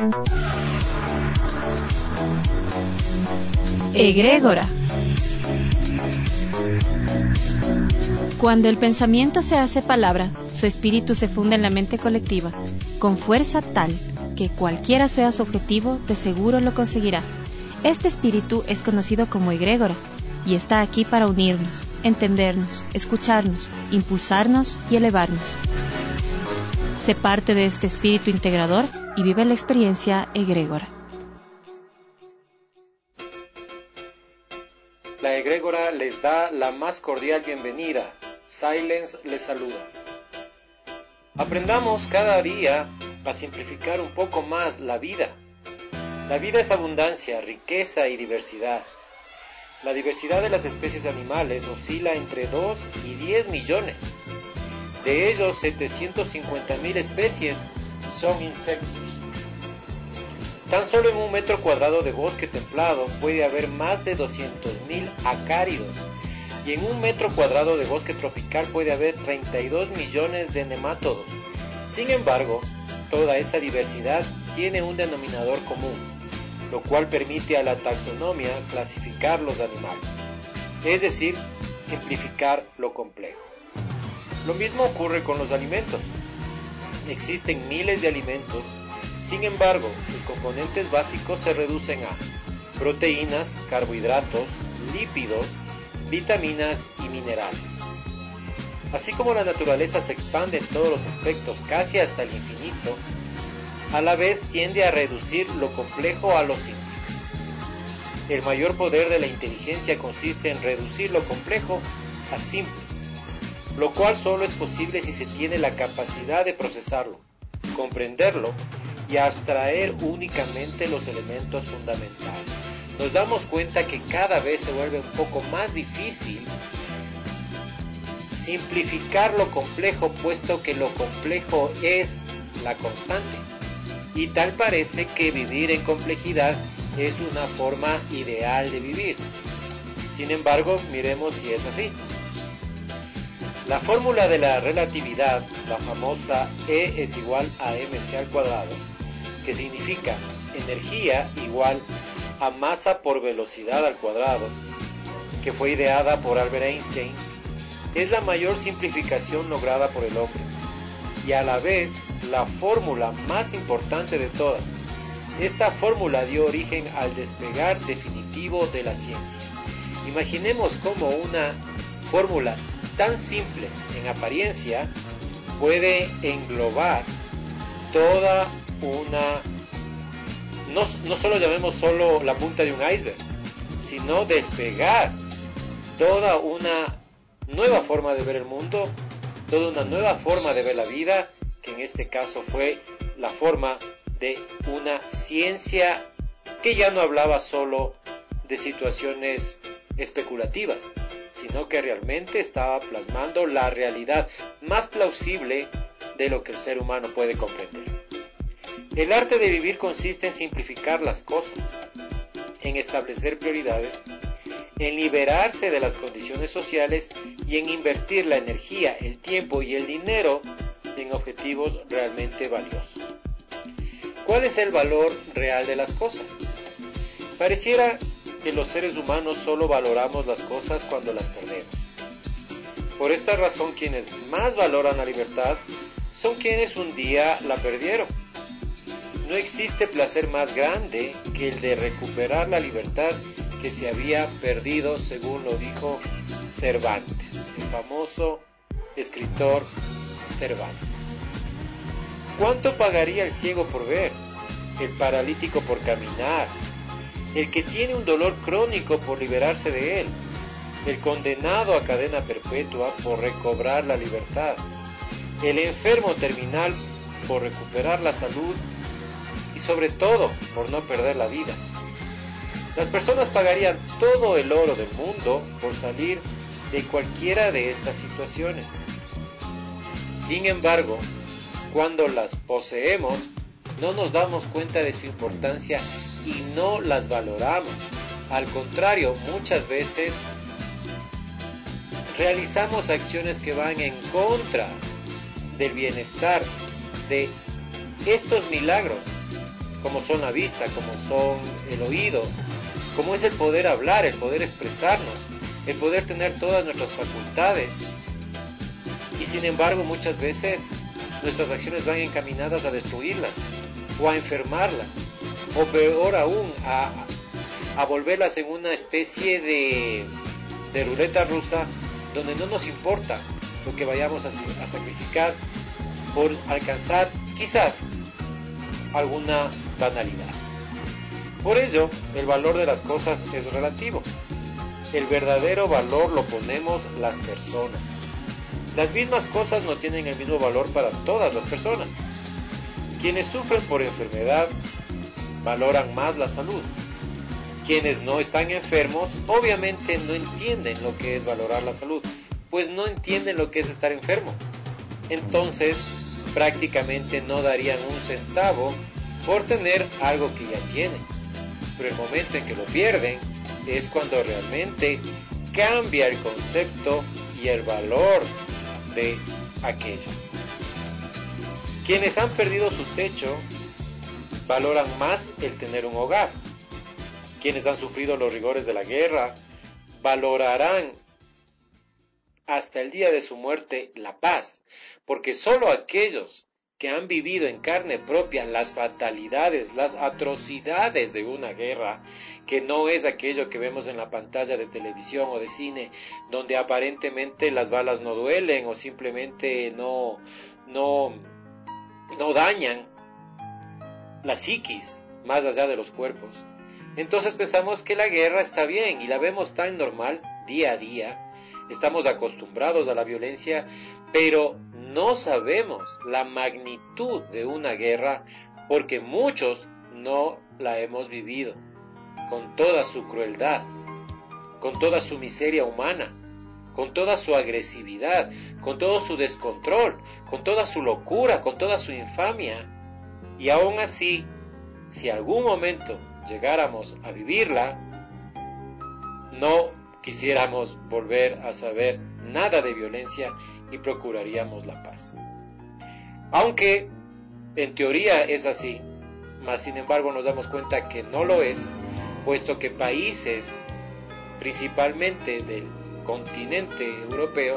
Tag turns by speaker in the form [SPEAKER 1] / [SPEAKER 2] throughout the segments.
[SPEAKER 1] Egrégora. Cuando el pensamiento se hace palabra, su espíritu se funde en la mente colectiva, con fuerza tal que cualquiera sea su objetivo, de seguro lo conseguirá. Este espíritu es conocido como egrégora y está aquí para unirnos, entendernos, escucharnos, impulsarnos y elevarnos. Sé parte de este espíritu integrador y vive la experiencia egrégora.
[SPEAKER 2] La egrégora les da la más cordial bienvenida. Silence les saluda. Aprendamos cada día a simplificar un poco más la vida. La vida es abundancia, riqueza y diversidad. La diversidad de las especies animales oscila entre 2 y 10 millones. De ellos, 750.000 especies son insectos. Tan solo en 1 metro cuadrado de bosque templado puede haber más de 200.000 acáridos, y en 1 metro cuadrado de bosque tropical puede haber 32 millones de nemátodos. Sin embargo, toda esa diversidad tiene un denominador común, lo cual permite a la taxonomía clasificar los animales, es decir, simplificar lo complejo. Lo mismo ocurre con los alimentos. Existen miles de alimentos. Sin embargo, sus componentes básicos se reducen a proteínas, carbohidratos, lípidos, vitaminas y minerales. Así como la naturaleza se expande en todos los aspectos casi hasta el infinito, a la vez tiende a reducir lo complejo a lo simple. El mayor poder de la inteligencia consiste en reducir lo complejo a simple, lo cual solo es posible si se tiene la capacidad de procesarlo, comprenderlo y abstraer únicamente los elementos fundamentales. Nos damos cuenta que cada vez se vuelve un poco más difícil simplificar lo complejo, puesto que lo complejo es la constante. Y tal parece que vivir en complejidad es una forma ideal de vivir. Sin embargo, miremos si es así. La fórmula de la relatividad, la famosa E es igual a mc al cuadrado, que significa energía igual a masa por velocidad al cuadrado, que fue ideada por Albert Einstein, es la mayor simplificación lograda por el hombre, y a la vez la fórmula más importante de todas. Esta fórmula dio origen al despegar definitivo de la ciencia. Imaginemos cómo una fórmula tan simple en apariencia puede englobar toda una, no solo llamemos solo la punta de un iceberg, sino despegar toda una nueva forma de ver el mundo, toda una nueva forma de ver la vida, que en este caso fue la forma de una ciencia que ya no hablaba solo de situaciones especulativas, sino que realmente estaba plasmando la realidad más plausible de lo que el ser humano puede comprender. El arte de vivir consiste en simplificar las cosas, en establecer prioridades, en liberarse de las condiciones sociales y en invertir la energía, el tiempo y el dinero en objetivos realmente valiosos. ¿Cuál es el valor real de las cosas? Pareciera que los seres humanos solo valoramos las cosas cuando las perdemos. Por esta razón, quienes más valoran la libertad son quienes un día la perdieron. No existe placer más grande que el de recuperar la libertad que se había perdido, según lo dijo Cervantes, el famoso escritor Cervantes. ¿Cuánto pagaría el ciego por ver? El paralítico por caminar, el que tiene un dolor crónico por liberarse de él, el condenado a cadena perpetua por recobrar la libertad, el enfermo terminal por recuperar la salud y sobre todo por no perder la vida? Las personas pagarían todo el oro del mundo por salir de cualquiera de estas situaciones. Sin embargo, cuando las poseemos, no nos damos cuenta de su importancia y no las valoramos. Al contrario, muchas veces realizamos acciones que van en contra del bienestar, de estos milagros como son la vista, como son el oído, como es el poder hablar, el poder expresarnos, el poder tener todas nuestras facultades. Y sin embargo, muchas veces nuestras acciones van encaminadas a destruirlas, o a enfermarlas, o peor aún, a volverlas en una especie de ruleta rusa, donde no nos importa lo que vayamos a sacrificar por alcanzar quizás alguna banalidad. Por ello, el valor de las cosas es relativo. El verdadero valor lo ponemos las personas. Las mismas cosas no tienen el mismo valor para todas las personas. Quienes sufren por enfermedad valoran más la salud. Quienes no están enfermos obviamente no entienden lo que es valorar la salud, pues no entienden lo que es estar enfermo. Entonces, prácticamente no darían un centavo por tener algo que ya tienen. Pero el momento en que lo pierden es cuando realmente cambia el concepto y el valor de aquello. Quienes han perdido su techo valoran más el tener un hogar. Quienes han sufrido los rigores de la guerra valorarán hasta el día de su muerte la paz, porque solo aquellos que han vivido en carne propia las fatalidades, las atrocidades de una guerra, que no es aquello que vemos en la pantalla de televisión o de cine, donde aparentemente las balas no duelen o simplemente no dañan la psiquis más allá de los cuerpos. Entonces pensamos que la guerra está bien y la vemos tan normal día a día. Estamos acostumbrados a la violencia, pero no sabemos la magnitud de una guerra porque muchos no la hemos vivido, con toda su crueldad, con toda su miseria humana, con toda su agresividad, con todo su descontrol, con toda su locura, con toda su infamia. Y aún así, si algún momento llegáramos a vivirla, no quisiéramos volver a saber nada de violencia y procuraríamos la paz. Aunque en teoría es así, mas sin embargo nos damos cuenta que no lo es, puesto que países, principalmente del continente europeo,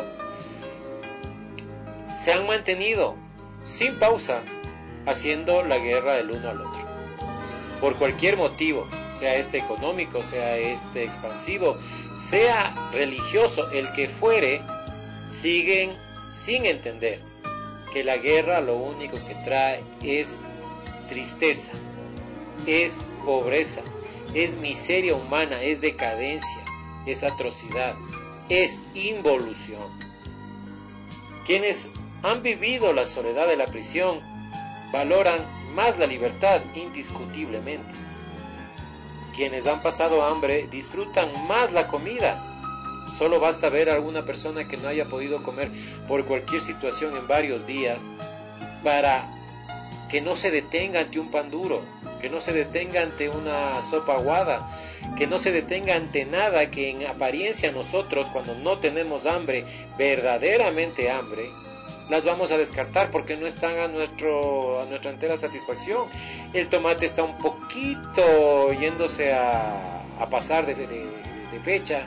[SPEAKER 2] se han mantenido sin pausa haciendo la guerra del uno al otro. Por cualquier motivo, sea este económico, sea este expansivo, sea religioso, el que fuere, siguen sin entender que la guerra lo único que trae es tristeza, es pobreza, es miseria humana, es decadencia, es atrocidad, es involución. Quienes han vivido la soledad de la prisión valoran más la libertad indiscutiblemente. Quienes han pasado hambre disfrutan más la comida. Solo basta ver a alguna persona que no haya podido comer por cualquier situación en varios días para que no se detenga ante un pan duro, que no se detenga ante una sopa aguada, que no se detenga ante nada que en apariencia nosotros, cuando no tenemos hambre, verdaderamente hambre, las vamos a descartar porque no están a nuestra entera satisfacción. El tomate está un poquito yéndose a pasar de fecha.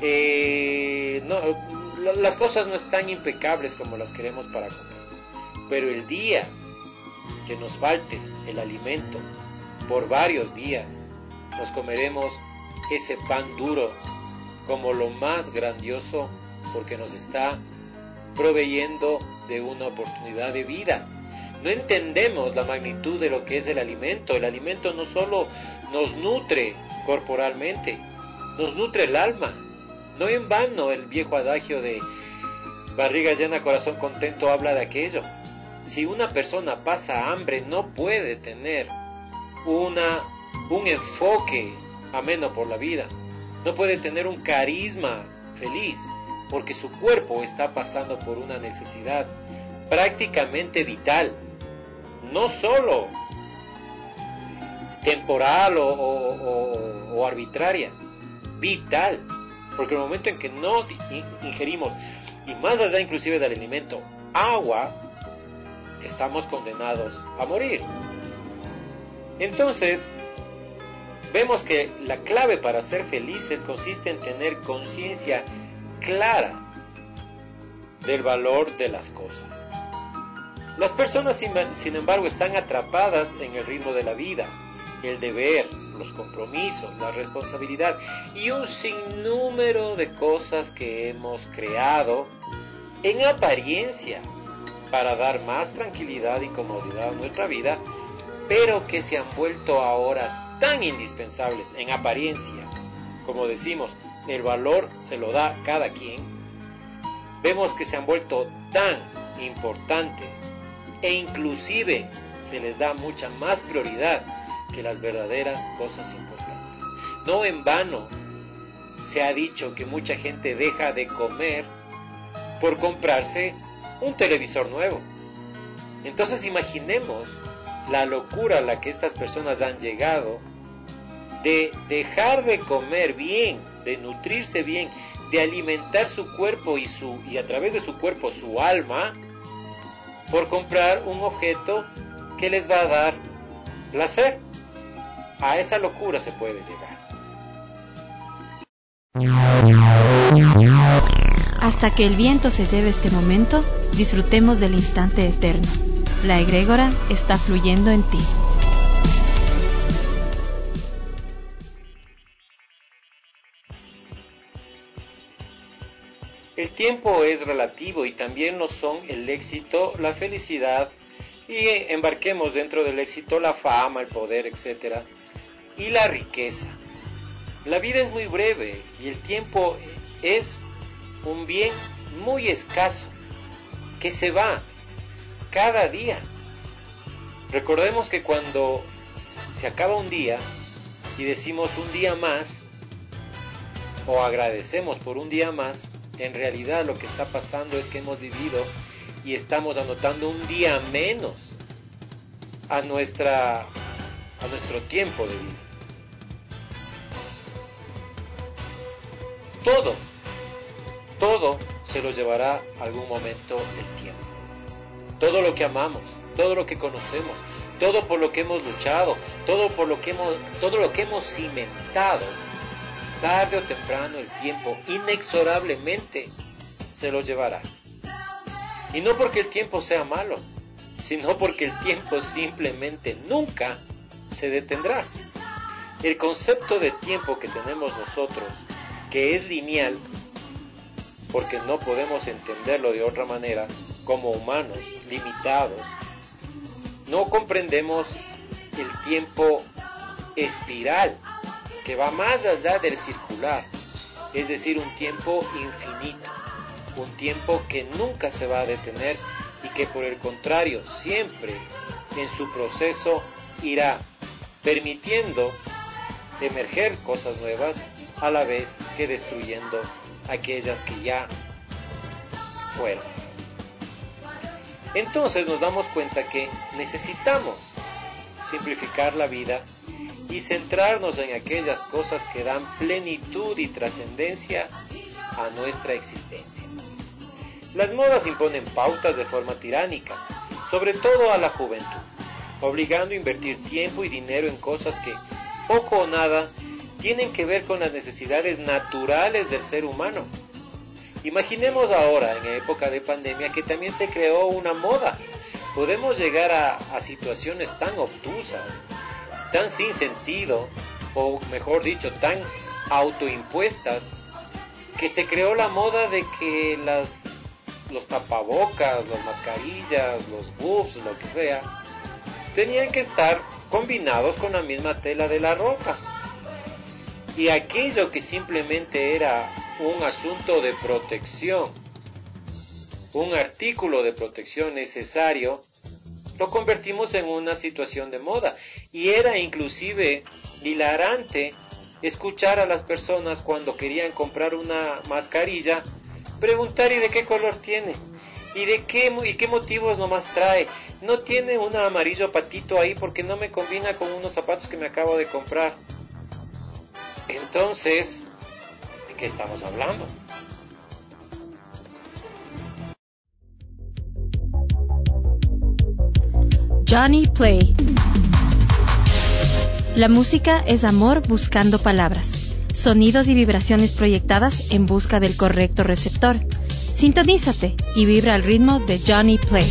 [SPEAKER 2] Las cosas no están impecables como las queremos para comer. Pero el día que nos falte el alimento por varios días, nos comeremos ese pan duro como lo más grandioso porque nos está proveyendo de una oportunidad de vida. No entendemos la magnitud de lo que es el alimento. El alimento no solo nos nutre corporalmente, nos nutre el alma. No en vano el viejo adagio de barriga llena, corazón contento habla de aquello. Si una persona pasa hambre, no puede tener un enfoque ameno por la vida, no puede tener un carisma feliz, porque su cuerpo está pasando por una necesidad prácticamente vital, no solo temporal o arbitraria, vital, porque el momento en que no ingerimos, y más allá inclusive del alimento, agua, estamos condenados a morir. Entonces, vemos que la clave para ser felices consiste en tener conciencia clara del valor de las cosas. Las personas, sin embargo, están atrapadas en el ritmo de la vida, el deber, los compromisos, la responsabilidad y un sinnúmero de cosas que hemos creado en apariencia para dar más tranquilidad y comodidad a nuestra vida, pero que se han vuelto ahora tan indispensables en apariencia. Como decimos, el valor se lo da cada quien. Vemos que se han vuelto tan importantes e inclusive se les da mucha más prioridad que las verdaderas cosas importantes. No en vano se ha dicho que mucha gente deja de comer por comprarse un televisor nuevo. Entonces imaginemos la locura a la que estas personas han llegado de dejar de comer bien, de nutrirse bien, de alimentar su cuerpo y a través de su cuerpo su alma, por comprar un objeto que les va a dar placer. A esa locura se puede llegar.
[SPEAKER 1] Hasta que el viento se lleve este momento, disfrutemos del instante eterno. La egrégora está fluyendo en ti.
[SPEAKER 2] El tiempo es relativo y también lo son el éxito, la felicidad y embarquemos dentro del éxito la fama, el poder, etc. y la riqueza. La vida es muy breve y el tiempo es un bien muy escaso que se va cada día. Recordemos que cuando se acaba un día y decimos un día más o agradecemos por un día más, en realidad lo que está pasando es que hemos vivido y estamos anotando un día menos a nuestro tiempo de vida. Todo se lo llevará algún momento el tiempo. Todo lo que amamos, todo lo que conocemos, todo por lo que hemos luchado, todo lo que hemos cimentado, tarde o temprano el tiempo inexorablemente se lo llevará. Y no porque el tiempo sea malo, sino porque el tiempo simplemente nunca se detendrá. El concepto de tiempo que tenemos nosotros, que es lineal, porque no podemos entenderlo de otra manera, como humanos limitados, no comprendemos el tiempo espiral, que va más allá del circular, es decir, un tiempo infinito, un tiempo que nunca se va a detener y que por el contrario siempre en su proceso irá permitiendo emerger cosas nuevas a la vez que destruyendo aquellas que ya fueron. Entonces nos damos cuenta que necesitamos simplificar la vida y centrarnos en aquellas cosas que dan plenitud y trascendencia a nuestra existencia. Las modas imponen pautas de forma tiránica, sobre todo a la juventud, obligando a invertir tiempo y dinero en cosas que poco o nada tienen que ver con las necesidades naturales del ser humano. Imaginemos ahora, en época de pandemia, que también se creó una moda. Podemos llegar a situaciones tan obtusas, tan sin sentido, o mejor dicho, tan autoimpuestas, que se creó la moda de que los tapabocas, las mascarillas, los buffs, lo que sea, tenían que estar combinados con la misma tela de la ropa. Y aquello que simplemente era un asunto de protección, un artículo de protección necesario, lo convertimos en una situación de moda. Y era inclusive hilarante escuchar a las personas cuando querían comprar una mascarilla preguntar: ¿y de qué color tiene? ¿Y qué motivos nomás trae? No tiene un amarillo patito ahí porque no me combina con unos zapatos que me acabo de comprar. Entonces, ¿de qué estamos hablando?
[SPEAKER 1] Johnny Play. La música es amor buscando palabras, sonidos y vibraciones proyectadas en busca del correcto receptor. Sintonízate y vibra al ritmo de Johnny Play.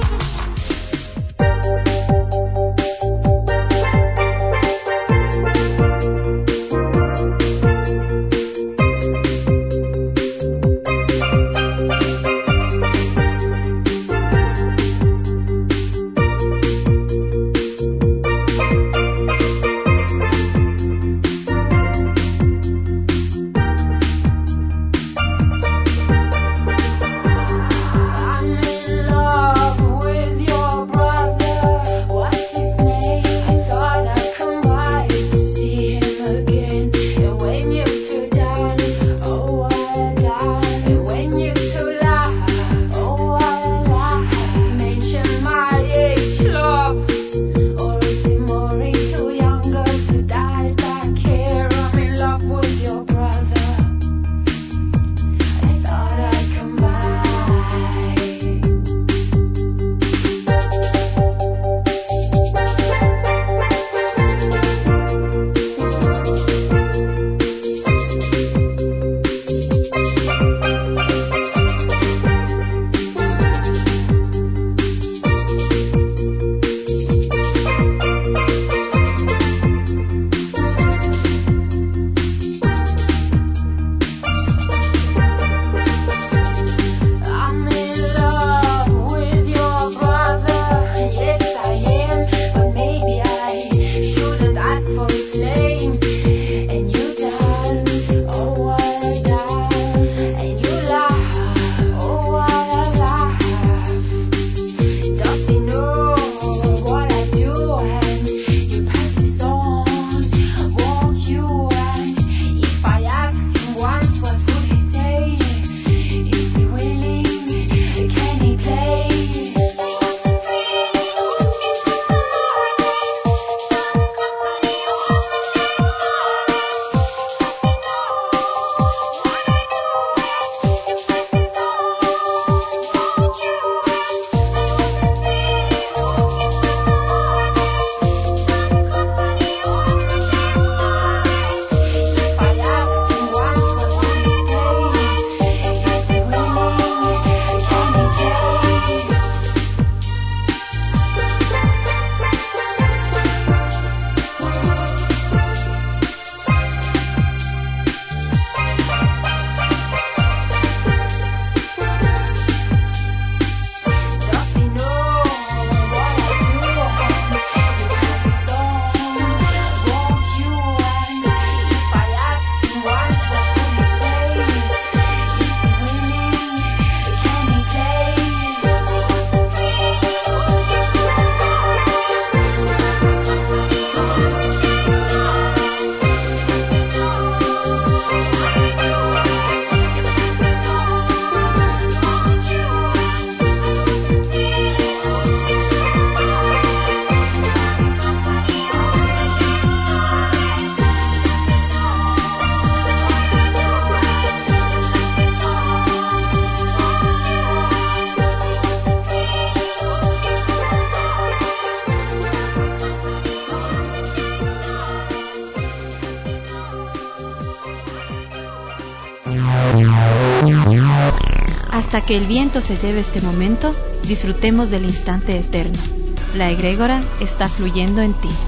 [SPEAKER 1] Hasta que el viento se lleve este momento, disfrutemos del instante eterno. La egrégora está fluyendo en ti.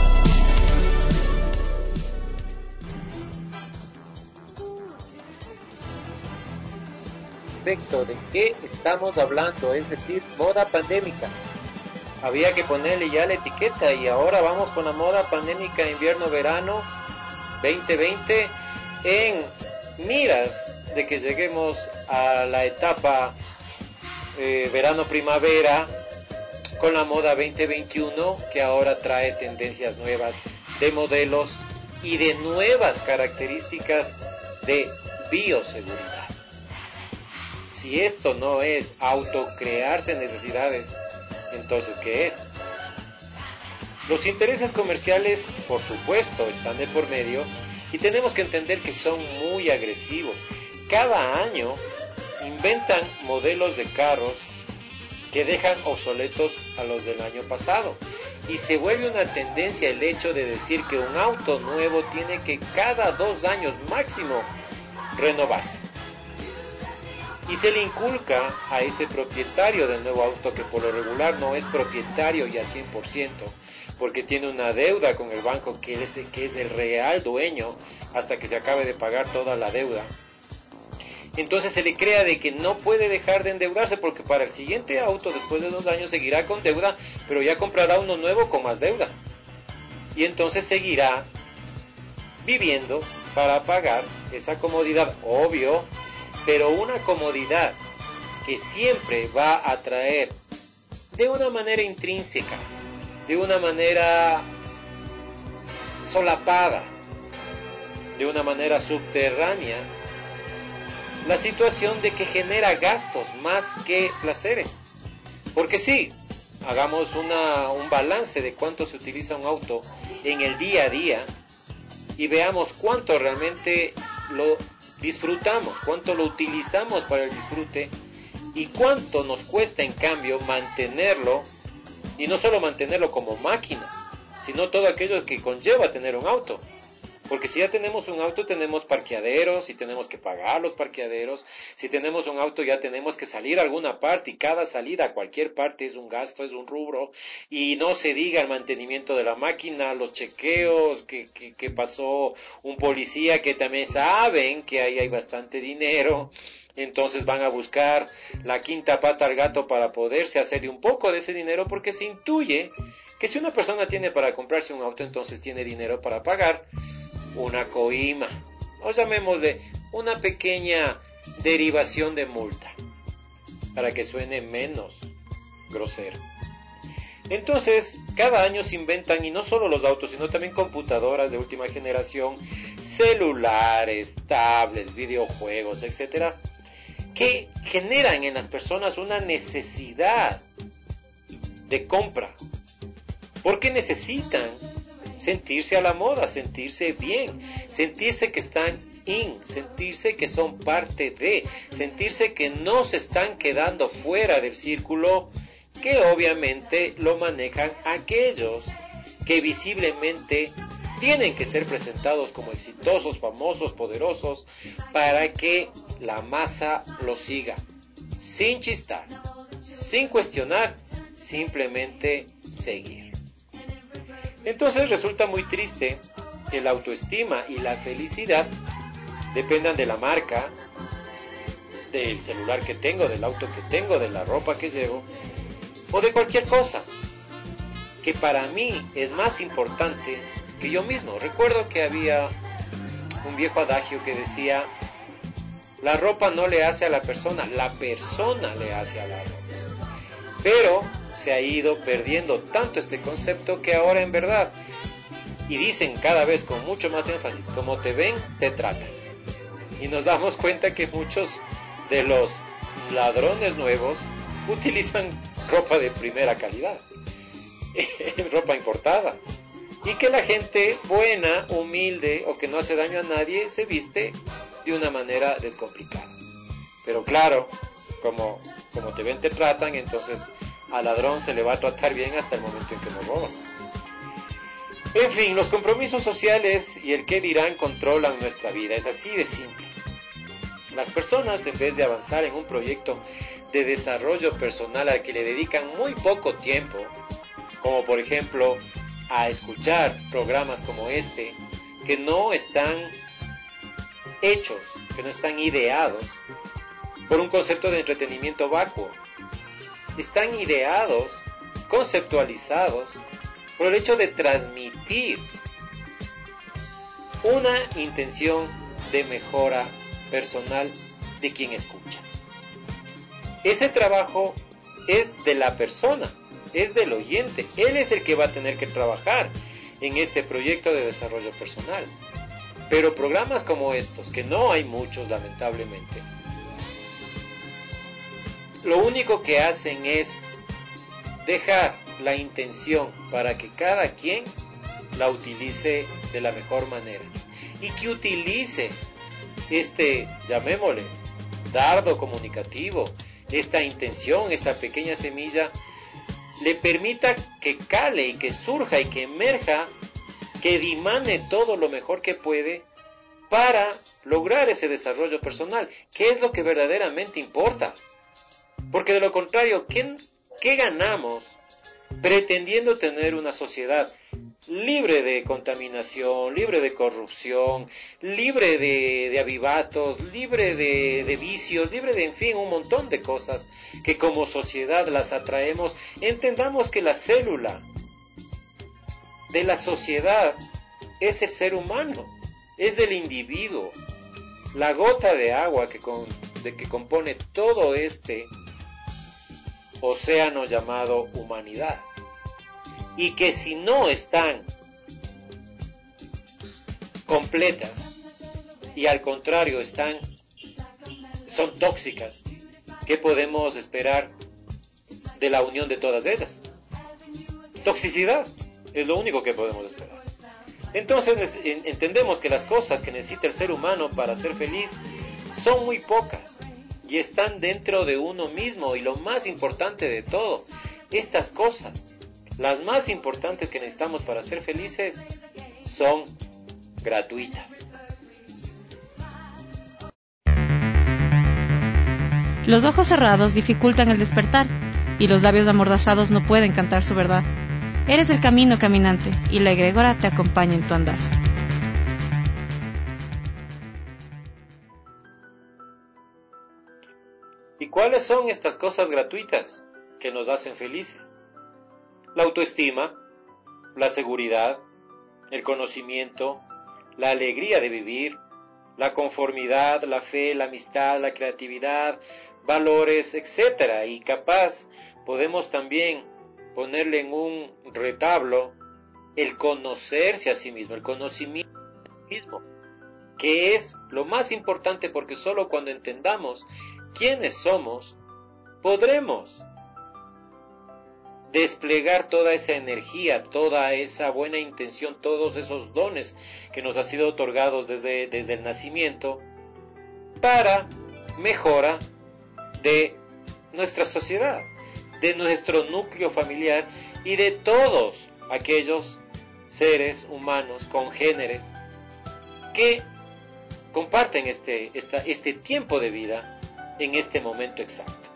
[SPEAKER 2] Perfecto, ¿de qué estamos hablando? Es decir, moda pandémica. Había que ponerle ya la etiqueta y ahora vamos con la moda pandémica invierno-verano 2020 en miras de que lleguemos a la etapa verano-primavera con la moda 2021, que ahora trae tendencias nuevas de modelos y de nuevas características de bioseguridad. Si esto no es autocrearse necesidades, entonces ¿qué es? Los intereses comerciales, por supuesto, están de por medio y tenemos que entender que son muy agresivos. Cada año inventan modelos de carros que dejan obsoletos a los del año pasado. y se vuelve una tendencia el hecho de decir que un auto nuevo tiene que cada 2 años máximo renovarse. Y se le inculca a ese propietario del nuevo auto, que por lo regular no es propietario ya 100%, porque tiene una deuda con el banco que es el real dueño hasta que se acabe de pagar toda la deuda. Entonces se le crea de que no puede dejar de endeudarse, porque para el siguiente auto, después de 2 años, seguirá con deuda, pero ya comprará uno nuevo con más deuda. Y entonces seguirá viviendo para pagar esa comodidad, obvio, pero una comodidad que siempre va a traer de una manera intrínseca, de una manera solapada, de una manera subterránea, la situación de que genera gastos más que placeres. Porque sí, hagamos un balance de cuánto se utiliza un auto en el día a día y veamos cuánto realmente lo disfrutamos, cuánto lo utilizamos para el disfrute y cuánto nos cuesta en cambio mantenerlo, y no solo mantenerlo como máquina, sino todo aquello que conlleva tener un auto. Porque si ya tenemos un auto, tenemos parqueaderos y tenemos que pagar los parqueaderos. Si tenemos un auto, ya tenemos que salir a alguna parte, y cada salida a cualquier parte es un gasto, es un rubro. Y no se diga el mantenimiento de la máquina, los chequeos, que pasó un policía, que también saben que ahí hay bastante dinero. Entonces van a buscar la quinta pata al gato para poderse hacerle un poco de ese dinero, porque se intuye que si una persona tiene para comprarse un auto, entonces tiene dinero para pagar una coima, o llamémosle una pequeña derivación de multa, para que suene menos grosero. Entonces, cada año se inventan, y no solo los autos, sino también computadoras de última generación, celulares, tablets, videojuegos, etcétera, que generan en las personas una necesidad de compra, porque necesitan sentirse a la moda, sentirse bien, sentirse que están sentirse que son parte de, sentirse que no se están quedando fuera del círculo, que obviamente lo manejan aquellos que visiblemente tienen que ser presentados como exitosos, famosos, poderosos, para que la masa los siga, sin chistar, sin cuestionar, simplemente seguir. Entonces resulta muy triste que la autoestima y la felicidad dependan de la marca, del celular que tengo, del auto que tengo, de la ropa que llevo, o de cualquier cosa, que para mí es más importante que yo mismo. Recuerdo que había un viejo adagio que decía: la ropa no le hace a la persona le hace a la ropa. Pero se ha ido perdiendo tanto este concepto que ahora en verdad, y dicen cada vez con mucho más énfasis, como te ven, te tratan. Y nos damos cuenta que muchos de los ladrones nuevos utilizan ropa de primera calidad, ropa importada, y que la gente buena, humilde o que no hace daño a nadie se viste de una manera descomplicada. Pero claro, como te ven, te tratan, entonces al ladrón se le va a tratar bien hasta el momento en que nos roban. En fin, los compromisos sociales y el qué dirán controlan nuestra vida, es así de simple. Las personas, en vez de avanzar en un proyecto de desarrollo personal al que le dedican muy poco tiempo, como por ejemplo a escuchar programas como este, que no están hechos, que no están ideados por un concepto de entretenimiento vacuo, están ideados, conceptualizados por el hecho de transmitir una intención de mejora personal de quien escucha. Ese trabajo es de la persona, es del oyente. Él es el que va a tener que trabajar en este proyecto de desarrollo personal. Pero programas como estos, que no hay muchos lamentablemente, lo único que hacen es dejar la intención para que cada quien la utilice de la mejor manera, y que utilice llamémosle, dardo comunicativo, esta intención, esta pequeña semilla, le permita que cale y que surja y que emerja, que dimane todo lo mejor que puede para lograr ese desarrollo personal, que es lo que verdaderamente importa. Porque de lo contrario, ¿qué ganamos pretendiendo tener una sociedad libre de contaminación, libre de corrupción, libre de avivatos, libre de vicios, libre de, en fin, un montón de cosas que como sociedad las atraemos? Entendamos que la célula de la sociedad es el ser humano, es el individuo, la gota de agua que compone todo este océano llamado humanidad. Y que si no están completas y al contrario son tóxicas, ¿qué podemos esperar de la unión de todas ellas? Toxicidad es lo único que podemos esperar. Entonces entendemos que las cosas que necesita el ser humano para ser feliz son muy pocas y están dentro de uno mismo. Y lo más importante de todo, estas cosas, las más importantes que necesitamos para ser felices, son gratuitas.
[SPEAKER 1] Los ojos cerrados dificultan el despertar, y los labios amordazados no pueden cantar su verdad. Eres el camino caminante, y la egregora te acompaña en tu andar.
[SPEAKER 2] ¿Y cuáles son estas cosas gratuitas que nos hacen felices? La autoestima, la seguridad, el conocimiento, la alegría de vivir, la conformidad, la fe, la amistad, la creatividad, valores, etc. Y capaz podemos también ponerle en un retablo el conocerse a sí mismo, el conocimiento a sí mismo, que es lo más importante, porque solo cuando entendamos quiénes somos, podremos desplegar toda esa energía, toda esa buena intención, todos esos dones que nos han sido otorgados desde el nacimiento para mejora de nuestra sociedad, de nuestro núcleo familiar y de todos aquellos seres humanos congéneres que comparten este tiempo de vida en este momento exacto.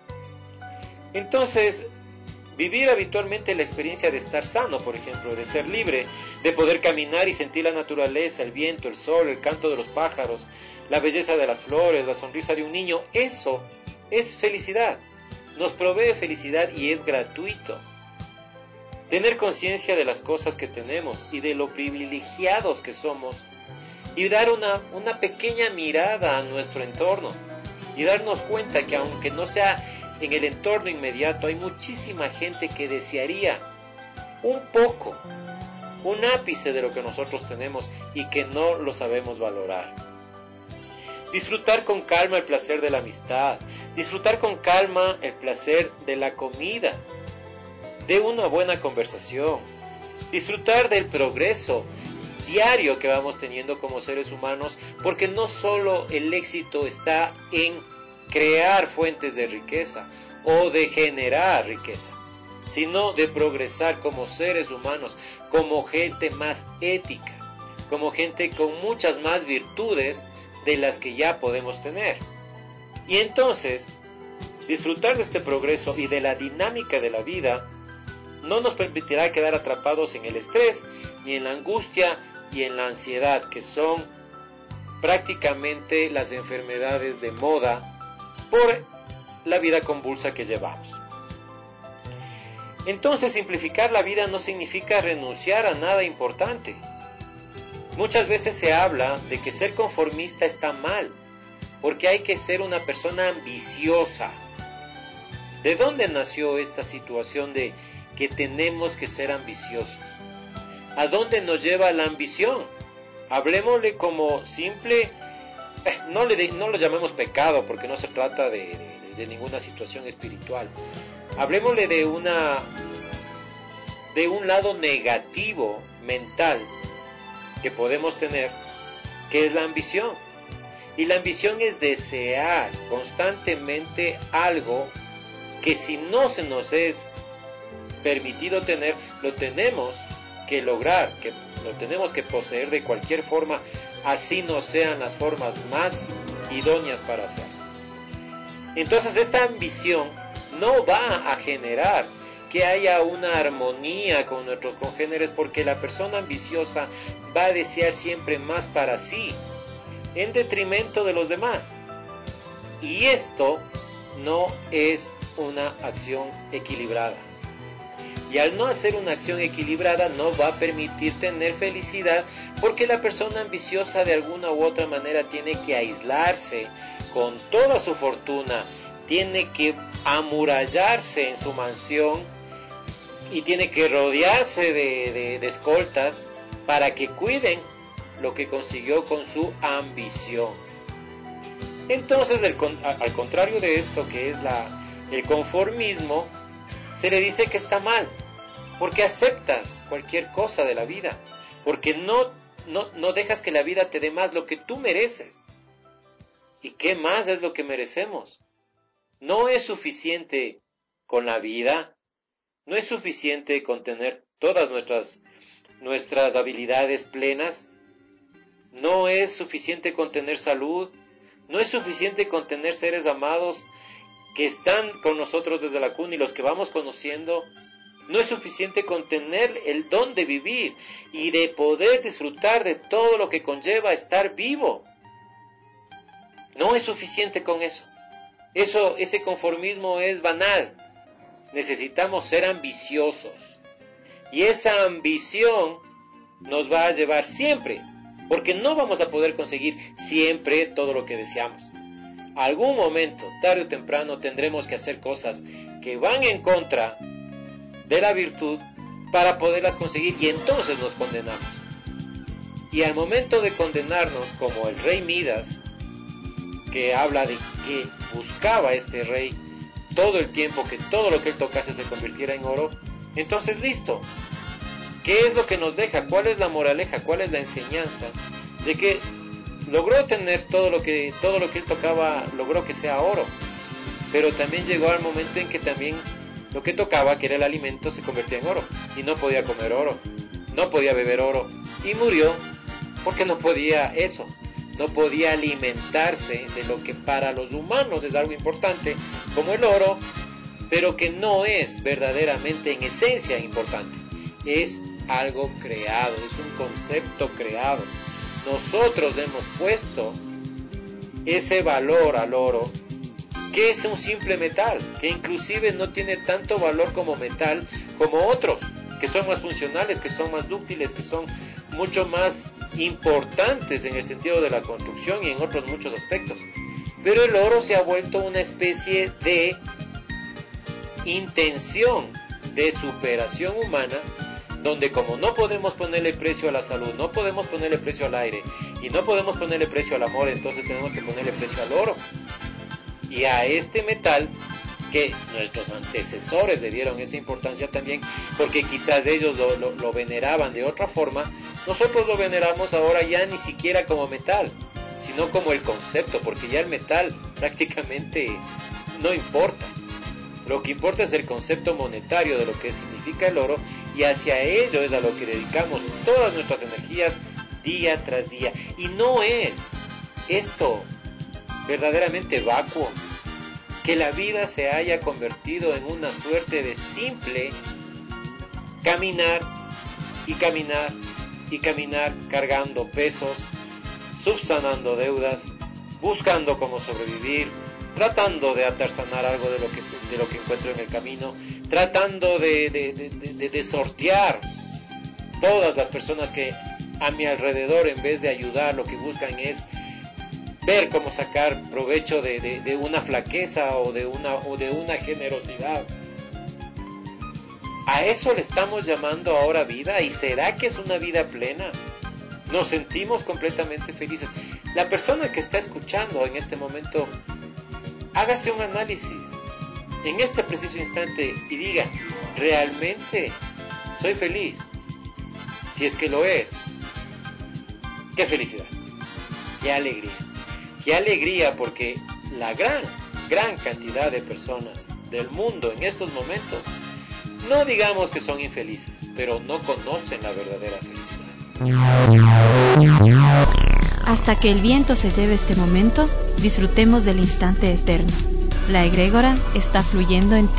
[SPEAKER 2] Entonces, vivir habitualmente la experiencia de estar sano, por ejemplo, de ser libre, de poder caminar y sentir la naturaleza, el viento, el sol, el canto de los pájaros, la belleza de las flores, la sonrisa de un niño, eso es felicidad. Nos provee felicidad y es gratuito. Tener conciencia de las cosas que tenemos y de lo privilegiados que somos, y dar una pequeña mirada a nuestro entorno y darnos cuenta que aunque no sea en el entorno inmediato, hay muchísima gente que desearía un poco, un ápice de lo que nosotros tenemos y que no lo sabemos valorar. Disfrutar con calma el placer de la amistad, disfrutar con calma el placer de la comida, de una buena conversación, disfrutar del progreso diario que vamos teniendo como seres humanos, porque no solo el éxito está en crear fuentes de riqueza o de generar riqueza, sino de progresar como seres humanos, como gente más ética, como gente con muchas más virtudes de las que ya podemos tener. Y entonces, disfrutar de este progreso y de la dinámica de la vida no nos permitirá quedar atrapados en el estrés, ni en la angustia y en la ansiedad, que son prácticamente las enfermedades de moda por la vida convulsa que llevamos. Entonces, simplificar la vida no significa renunciar a nada importante. Muchas veces se habla de que ser conformista está mal, porque hay que ser una persona ambiciosa. ¿De dónde nació esta situación de que tenemos que ser ambiciosos? ¿A dónde nos lleva la ambición? Hablemosle como simple, no lo llamemos pecado, porque no se trata de ninguna situación espiritual. Hablemosle de un lado negativo mental que podemos tener, que es la ambición. Y la ambición es desear constantemente algo que, si no se nos es permitido tener, lo tenemos que lograr, que lo tenemos que poseer de cualquier forma, así no sean las formas más idóneas para hacerlo. Entonces esta ambición no va a generar que haya una armonía con nuestros congéneres, porque la persona ambiciosa va a desear siempre más para sí, en detrimento de los demás. Y esto no es una acción equilibrada. Y al no hacer una acción equilibrada no va a permitir tener felicidad, porque la persona ambiciosa de alguna u otra manera tiene que aislarse con toda su fortuna, tiene que amurallarse en su mansión y tiene que rodearse de escoltas para que cuiden lo que consiguió con su ambición. Entonces, al contrario de esto, que es el conformismo, se le dice que está mal, porque aceptas cualquier cosa de la vida, porque no dejas que la vida te dé más lo que tú mereces. ¿Y qué más es lo que merecemos? No es suficiente con la vida, no es suficiente con tener todas nuestras habilidades plenas, no es suficiente con tener salud, no es suficiente con tener seres amados que están con nosotros desde la cuna y los que vamos conociendo. No es suficiente con tener el don de vivir y de poder disfrutar de todo lo que conlleva estar vivo. No es suficiente con eso. Ese conformismo es banal. Necesitamos ser ambiciosos. Y esa ambición nos va a llevar siempre, porque no vamos a poder conseguir siempre todo lo que deseamos. Algún momento, tarde o temprano, tendremos que hacer cosas que van en contra de la virtud para poderlas conseguir, y entonces nos condenamos. Y al momento de condenarnos, como el rey Midas, que habla de que buscaba este rey todo el tiempo que todo lo que él tocase se convirtiera en oro, entonces listo. ¿Qué es lo que nos deja? ¿Cuál es la moraleja? ¿Cuál es la enseñanza? De que logró tener todo lo que él tocaba, logró que sea oro, pero también llegó al momento en que también lo que tocaba, que era el alimento, se convertía en oro, y no podía comer oro, no podía beber oro, y murió porque no podía eso, no podía alimentarse de lo que para los humanos es algo importante, como el oro, pero que no es verdaderamente en esencia importante, es algo creado, es un concepto creado. Nosotros le hemos puesto ese valor al oro, que es un simple metal, que inclusive no tiene tanto valor como metal como otros, que son más funcionales, que son más dúctiles, que son mucho más importantes en el sentido de la construcción y en otros muchos aspectos. Pero el oro se ha vuelto una especie de intención de superación humana, donde como no podemos ponerle precio a la salud, no podemos ponerle precio al aire y no podemos ponerle precio al amor, entonces tenemos que ponerle precio al oro y a este metal que nuestros antecesores le dieron esa importancia también, porque quizás ellos lo veneraban de otra forma. Nosotros lo veneramos ahora ya ni siquiera como metal, sino como el concepto, porque ya el metal prácticamente no importa. Lo que importa es el concepto monetario de lo que significa el oro, y hacia ello es a lo que dedicamos todas nuestras energías día tras día. Y no es esto verdaderamente vacuo, que la vida se haya convertido en una suerte de simple caminar y caminar y caminar, cargando pesos, subsanando deudas, buscando cómo sobrevivir, tratando de atarzanar algo de lo que encuentro en el camino, tratando de sortear todas las personas que a mi alrededor, en vez de ayudar, lo que buscan es ver cómo sacar provecho de una flaqueza o de una generosidad. ¿A eso le estamos llamando ahora vida? ¿Y será que es una vida plena? ¿Nos sentimos completamente felices? La persona que está escuchando en este momento, hágase un análisis en este preciso instante y diga, ¿realmente soy feliz? Si es que lo es, ¡qué felicidad! ¡Qué alegría! ¡Qué alegría! Porque la gran cantidad de personas del mundo en estos momentos No digamos que son infelices, pero no conocen la verdadera felicidad.
[SPEAKER 1] Hasta que el viento se lleve este momento, disfrutemos del instante eterno. La egrégora está fluyendo en ti.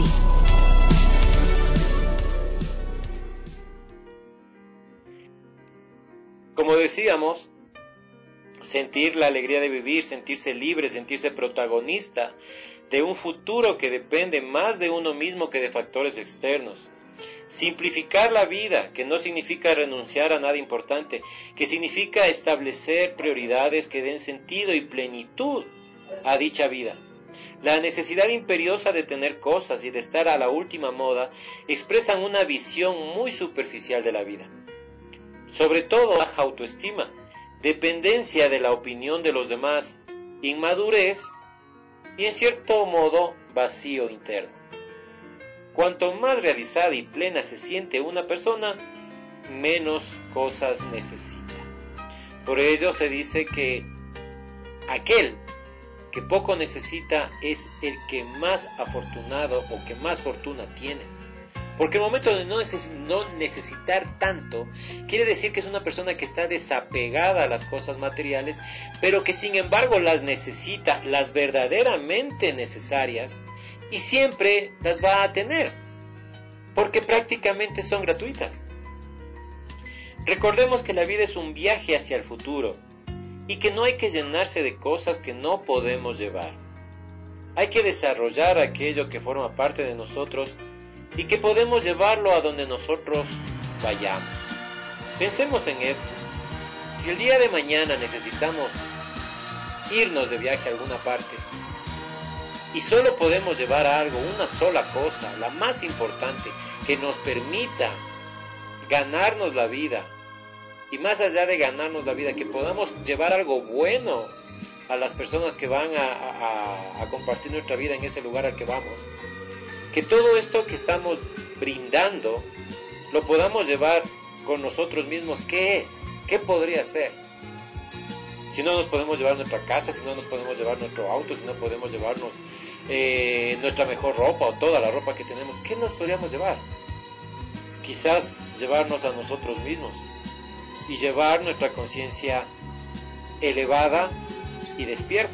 [SPEAKER 2] Como decíamos, sentir la alegría de vivir, sentirse libre, sentirse protagonista de un futuro que depende más de uno mismo que de factores externos. Simplificar la vida, que no significa renunciar a nada importante, que significa establecer prioridades que den sentido y plenitud a dicha vida. La necesidad imperiosa de tener cosas y de estar a la última moda expresan una visión muy superficial de la vida. Sobre todo, baja autoestima, dependencia de la opinión de los demás, inmadurez y en cierto modo vacío interno. Cuanto más realizada y plena se siente una persona, menos cosas necesita. Por ello se dice que aquel que poco necesita es el que más afortunado o que más fortuna tiene. Porque el momento de no necesitar tanto, quiere decir que es una persona que está desapegada a las cosas materiales, pero que sin embargo las necesita, las verdaderamente necesarias, y siempre las va a tener, porque prácticamente son gratuitas. Recordemos que la vida es un viaje hacia el futuro, y que no hay que llenarse de cosas que no podemos llevar. Hay que desarrollar aquello que forma parte de nosotros, y que podemos llevarlo a donde nosotros vayamos. Pensemos en esto. Si el día de mañana necesitamos irnos de viaje a alguna parte y solo podemos llevar algo, una sola cosa, la más importante, que nos permita ganarnos la vida, y más allá de ganarnos la vida, que podamos llevar algo bueno a las personas que van a compartir nuestra vida en ese lugar al que vamos, que todo esto que estamos brindando lo podamos llevar con nosotros mismos. ¿Qué es? ¿Qué podría ser? Si no nos podemos llevar nuestra casa, si no nos podemos llevar nuestro auto, si no podemos llevarnos nuestra mejor ropa o toda la ropa que tenemos, ¿qué nos podríamos llevar? Quizás llevarnos a nosotros mismos y llevar nuestra conciencia elevada y despierta.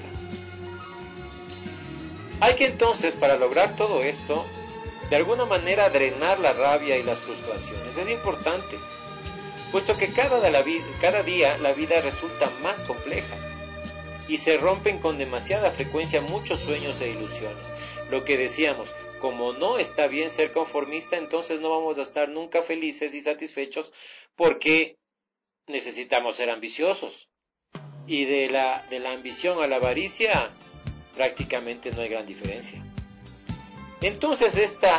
[SPEAKER 2] Hay que entonces, para lograr todo esto, de alguna manera drenar la rabia y las frustraciones. Es importante, puesto que cada día la vida resulta más compleja y se rompen con demasiada frecuencia muchos sueños e ilusiones. Lo que decíamos, como no está bien ser conformista, entonces no vamos a estar nunca felices y satisfechos, porque necesitamos ser ambiciosos. Y de la ambición a la avaricia prácticamente no hay gran diferencia. Entonces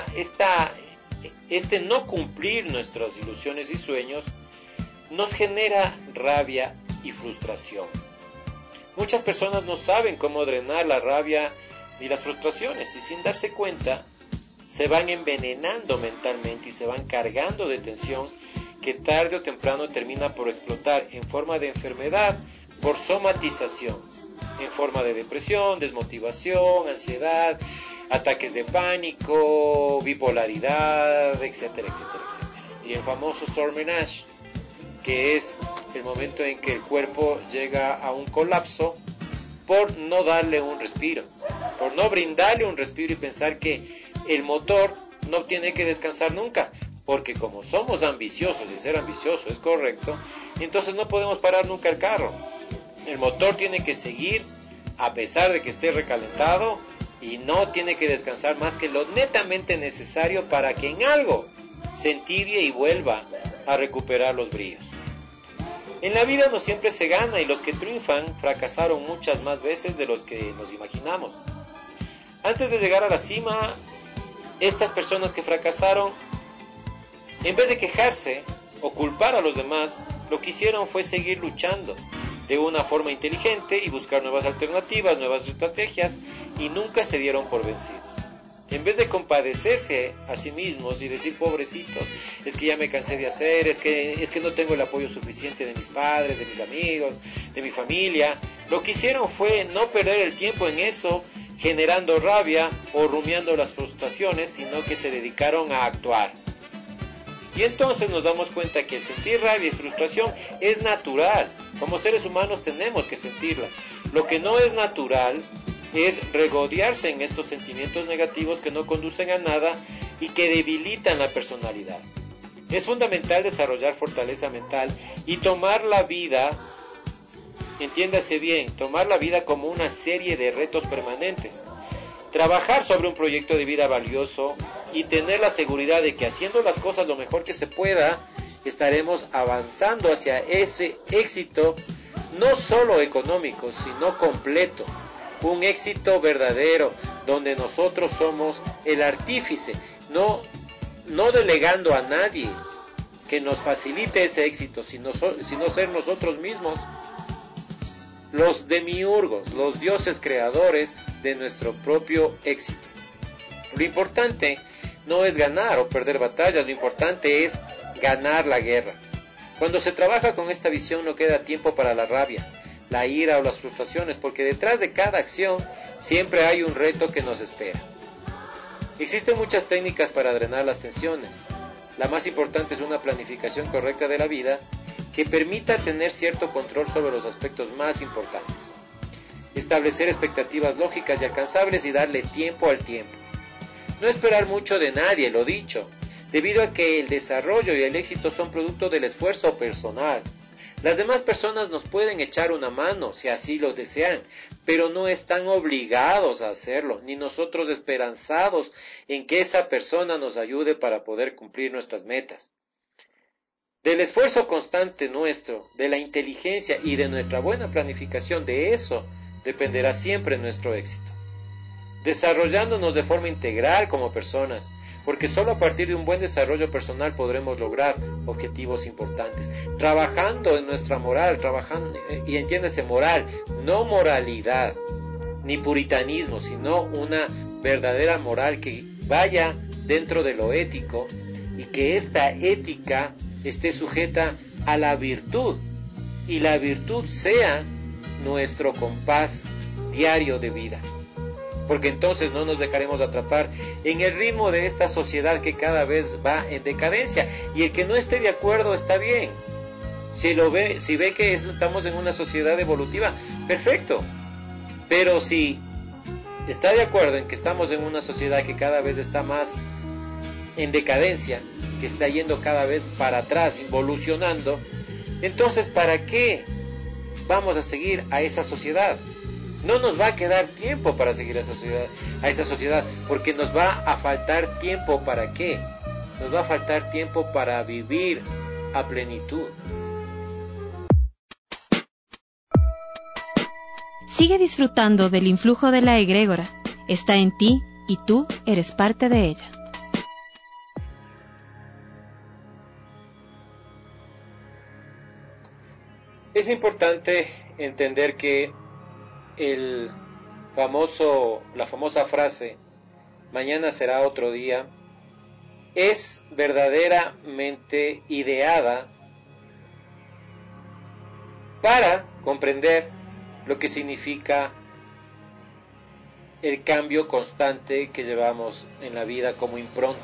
[SPEAKER 2] este no cumplir nuestras ilusiones y sueños nos genera rabia y frustración. Muchas personas no saben cómo drenar la rabia y las frustraciones, y sin darse cuenta se van envenenando mentalmente y se van cargando de tensión que tarde o temprano termina por explotar en forma de enfermedad por somatización, en forma de depresión, desmotivación, ansiedad, ataques de pánico, bipolaridad, etcétera, etcétera, etcétera. Y el famoso surmenage, que es el momento en que el cuerpo llega a un colapso por no darle un respiro, por no brindarle un respiro y pensar que el motor no tiene que descansar nunca, porque como somos ambiciosos y ser ambicioso es correcto, entonces no podemos parar nunca el carro. El motor tiene que seguir a pesar de que esté recalentado y no tiene que descansar más que lo netamente necesario para que en algo se entibie y vuelva a recuperar los bríos. En la vida no siempre se gana, y los que triunfan fracasaron muchas más veces de los que nos imaginamos. Antes de llegar a la cima, estas personas que fracasaron, en vez de quejarse o culpar a los demás, lo que hicieron fue seguir luchando de una forma inteligente y buscar nuevas alternativas, nuevas estrategias, y nunca se dieron por vencidos. En vez de compadecerse a sí mismos y decir, pobrecitos, es que ya me cansé de hacer, es que no tengo el apoyo suficiente de mis padres, de mis amigos, de mi familia, lo que hicieron fue no perder el tiempo en eso, generando rabia o rumiando las frustraciones, sino que se dedicaron a actuar. Y entonces nos damos cuenta que el sentir rabia y frustración es natural. Como seres humanos tenemos que sentirla. Lo que no es natural es regodearse en estos sentimientos negativos que no conducen a nada y que debilitan la personalidad. Es fundamental desarrollar fortaleza mental y tomar la vida, entiéndase bien, tomar la vida como una serie de retos permanentes. Trabajar sobre un proyecto de vida valioso y tener la seguridad de que haciendo las cosas lo mejor que se pueda, estaremos avanzando hacia ese éxito, no solo económico, sino completo. Un éxito verdadero, donde nosotros somos el artífice, no delegando a nadie que nos facilite ese éxito, sino ser nosotros mismos los demiurgos, los dioses creadores de nuestro propio éxito. Lo importante no es ganar o perder batallas, lo importante es ganar la guerra. Cuando se trabaja con esta visión no queda tiempo para la rabia, la ira o las frustraciones, porque detrás de cada acción siempre hay un reto que nos espera. Existen muchas técnicas para drenar las tensiones. La más importante es una planificación correcta de la vida que permita tener cierto control sobre los aspectos más importantes. Establecer expectativas lógicas y alcanzables y darle tiempo al tiempo. No esperar mucho de nadie, lo dicho, debido a que el desarrollo y el éxito son producto del esfuerzo personal. Las demás personas nos pueden echar una mano si así lo desean, pero no están obligados a hacerlo, ni nosotros esperanzados en que esa persona nos ayude para poder cumplir nuestras metas. Del esfuerzo constante nuestro, de la inteligencia y de nuestra buena planificación, de eso dependerá siempre nuestro éxito. Desarrollándonos de forma integral como personas, porque solo a partir de un buen desarrollo personal podremos lograr objetivos importantes. Trabajando en nuestra moral, y entiéndase moral, no moralidad, ni puritanismo, sino una verdadera moral que vaya dentro de lo ético y que esta ética esté sujeta a la virtud y la virtud sea nuestro compás diario de vida, porque entonces no nos dejaremos atrapar en el ritmo de esta sociedad que cada vez va en decadencia, y el que no esté de acuerdo está bien. Si ve que estamos en una sociedad evolutiva, perfecto, pero si está de acuerdo en que estamos en una sociedad que cada vez está más en decadencia, que está yendo cada vez para atrás, involucionando, entonces ¿para qué vamos a seguir a esa sociedad? No nos va a quedar tiempo para seguir a esa sociedad, porque nos va a faltar tiempo. ¿Para qué? Nos va a faltar tiempo para vivir a plenitud.
[SPEAKER 1] Sigue disfrutando del influjo de la egrégora. Está en ti y tú eres parte de ella.
[SPEAKER 2] Es importante entender que la famosa frase, mañana será otro día, es verdaderamente ideada para comprender lo que significa el cambio constante que llevamos en la vida como impronta.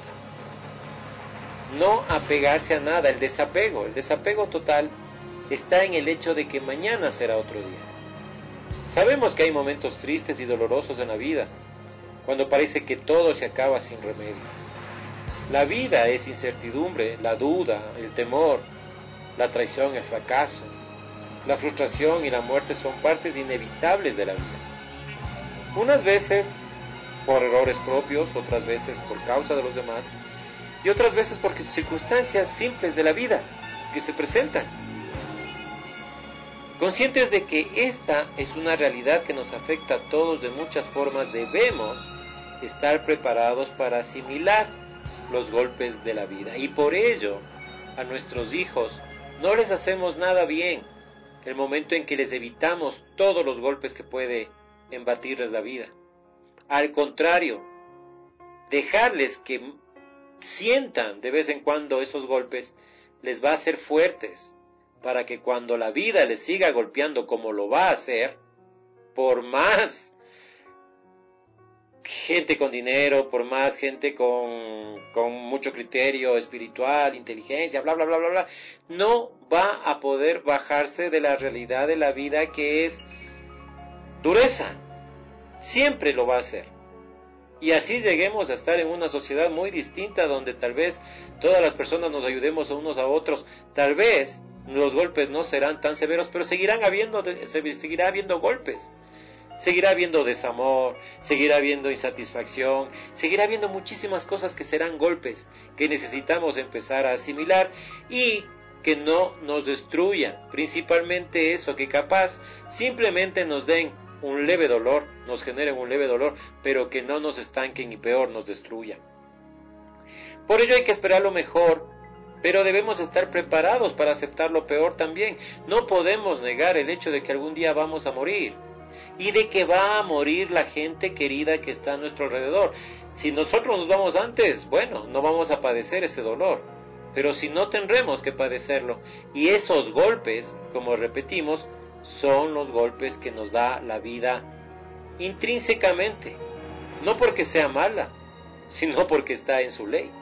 [SPEAKER 2] No apegarse a nada, el desapego total está en el hecho de que mañana será otro día. Sabemos que hay momentos tristes y dolorosos en la vida, cuando parece que todo se acaba sin remedio. La vida es incertidumbre, la duda, el temor, la traición, el fracaso, la frustración y la muerte son partes inevitables de la vida. Unas veces por errores propios, otras veces por causa de los demás, y otras veces por circunstancias simples de la vida que se presentan. Conscientes de que esta es una realidad que nos afecta a todos de muchas formas, debemos estar preparados para asimilar los golpes de la vida. Y por ello, a nuestros hijos no les hacemos nada bien el momento en que les evitamos todos los golpes que puede embatirles la vida. Al contrario, dejarles que sientan de vez en cuando esos golpes les va a hacer fuertes, para que cuando la vida les siga golpeando como lo va a hacer, por más gente con dinero, por más gente con mucho criterio espiritual, inteligencia, bla, bla, bla, bla, bla, no va a poder bajarse de la realidad de la vida, que es dureza. Siempre lo va a hacer. Y así lleguemos a estar en una sociedad muy distinta, donde tal vez todas las personas nos ayudemos unos a otros. Tal vez los golpes no serán tan severos, pero seguirá habiendo golpes. Seguirá habiendo desamor, seguirá habiendo insatisfacción, seguirá habiendo muchísimas cosas que serán golpes, que necesitamos empezar a asimilar y que no nos destruyan. Principalmente eso, que capaz simplemente nos den un leve dolor, nos generen un leve dolor, pero que no nos estanquen y peor, nos destruyan. Por ello hay que esperar lo mejor, pero debemos estar preparados para aceptar lo peor también. No podemos negar el hecho de que algún día vamos a morir, y de que va a morir la gente querida que está a nuestro alrededor. Si nosotros nos vamos antes, bueno, no vamos a padecer ese dolor, pero si no, tendremos que padecerlo. Y esos golpes, como repetimos, son los golpes que nos da la vida intrínsecamente, no porque sea mala, sino porque está en su ley.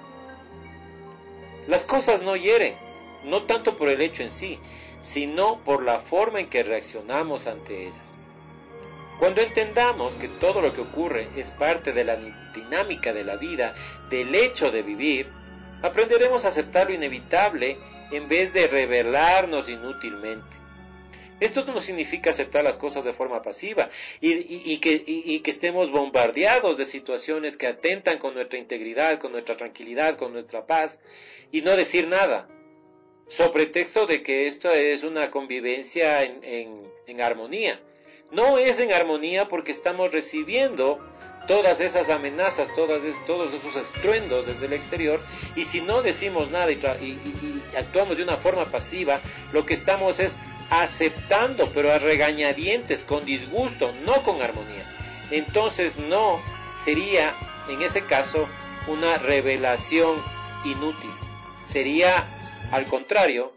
[SPEAKER 2] Las cosas no hieren, no tanto por el hecho en sí, sino por la forma en que reaccionamos ante ellas. Cuando entendamos que todo lo que ocurre es parte de la dinámica de la vida, del hecho de vivir, aprenderemos a aceptar lo inevitable en vez de rebelarnos inútilmente. Esto no significa aceptar las cosas de forma pasiva y que estemos bombardeados de situaciones que atentan con nuestra integridad, con nuestra tranquilidad, con nuestra paz, y no decir nada, sobre pretexto de que esto es una convivencia en armonía. No es en armonía porque estamos recibiendo todas esas amenazas, todos esos estruendos desde el exterior, y si no decimos nada y actuamos de una forma pasiva, lo que estamos es aceptando, pero a regañadientes, con disgusto, no con armonía. Entonces no sería, en ese caso, una revelación inútil. Sería, al contrario,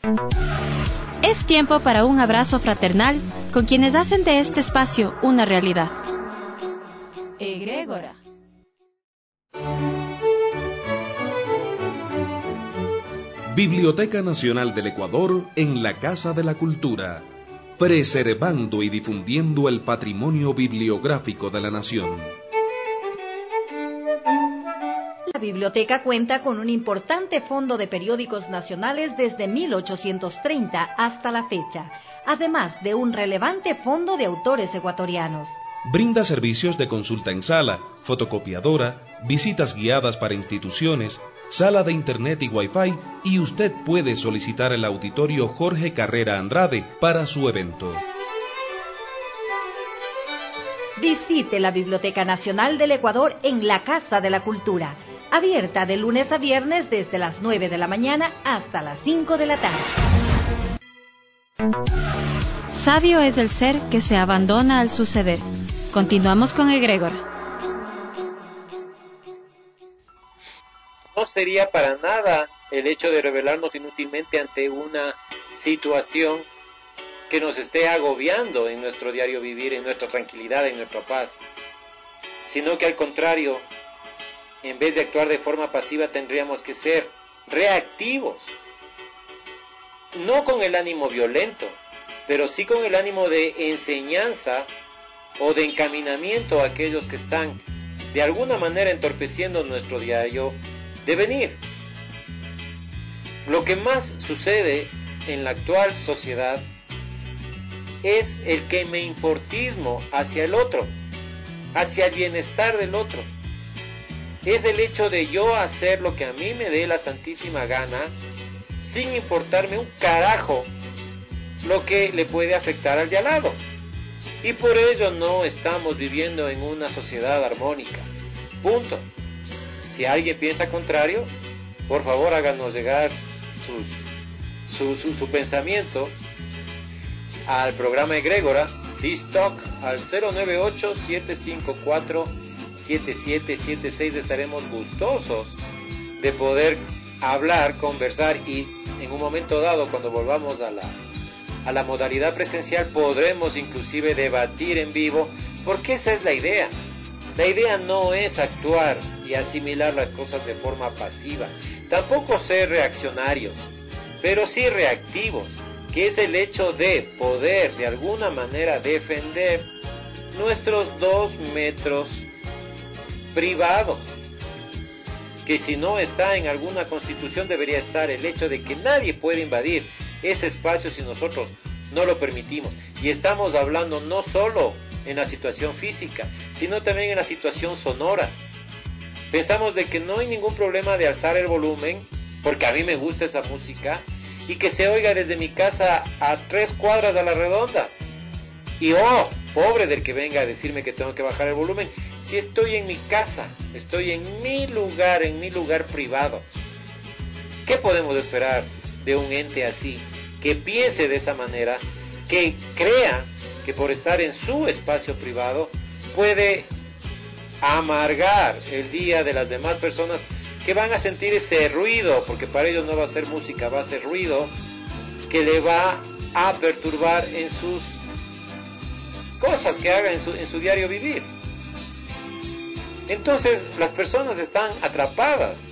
[SPEAKER 1] es tiempo para un abrazo fraternal con quienes hacen de este espacio una realidad. Egrégora.
[SPEAKER 3] Biblioteca Nacional del Ecuador en la Casa de la Cultura, preservando y difundiendo el patrimonio bibliográfico de la nación.
[SPEAKER 4] La biblioteca cuenta con un importante fondo de periódicos nacionales desde 1830 hasta la fecha, además de un relevante fondo de autores ecuatorianos.
[SPEAKER 3] Brinda servicios de consulta en sala, fotocopiadora, visitas guiadas para instituciones, sala de internet y wifi, y usted puede solicitar el auditorio Jorge Carrera Andrade para su evento.
[SPEAKER 4] Visite la Biblioteca Nacional del Ecuador en la Casa de la Cultura, abierta de lunes a viernes desde las 9 de la mañana hasta las 5 de la tarde.
[SPEAKER 1] Sabio es el ser que se abandona al suceder. Continuamos con Egrégora.
[SPEAKER 2] No sería para nada el hecho de rebelarnos inútilmente ante una situación que nos esté agobiando en nuestro diario vivir, en nuestra tranquilidad, en nuestra paz, sino que al contrario, en vez de actuar de forma pasiva, tendríamos que ser reactivos, no con el ánimo violento, pero sí con el ánimo de enseñanza o de encaminamiento a aquellos que están de alguna manera entorpeciendo nuestro diario devenir. Lo que más sucede en la actual sociedad es el que me importismo hacia el otro, hacia el bienestar del otro. Es el hecho de yo hacer lo que a mí me dé la santísima gana, sin importarme un carajo lo que le puede afectar al de al lado. Y por ello no estamos viviendo en una sociedad armónica. Punto. Si alguien piensa contrario, por favor háganos llegar su pensamiento al programa Egrégora, This Talk, al 098-754-7776. Estaremos gustosos de poder hablar, conversar, y en un momento dado, cuando volvamos a la modalidad presencial, podremos inclusive debatir en vivo, porque esa es la idea. La idea no es actuar y asimilar las cosas de forma pasiva, tampoco ser reaccionarios, pero sí reactivos, que es el hecho de poder de alguna manera defender nuestros 2 metros privados, que si no está en alguna constitución debería estar el hecho de que nadie puede invadir ese espacio si nosotros no lo permitimos. Y estamos hablando no solo en la situación física, sino también en la situación sonora. Pensamos de que no hay ningún problema de alzar el volumen, porque a mí me gusta esa música, y que se oiga desde mi casa a 3 cuadras a la redonda. Y pobre del que venga a decirme que tengo que bajar el volumen, si estoy en mi casa, estoy en mi lugar privado. ¿Qué podemos esperar de un ente así, que piense de esa manera, que crea que por estar en su espacio privado puede amargar el día de las demás personas que van a sentir ese ruido, porque para ellos no va a ser música, va a ser ruido que le va a perturbar en sus cosas que haga en su diario vivir? Entonces las personas están atrapadas,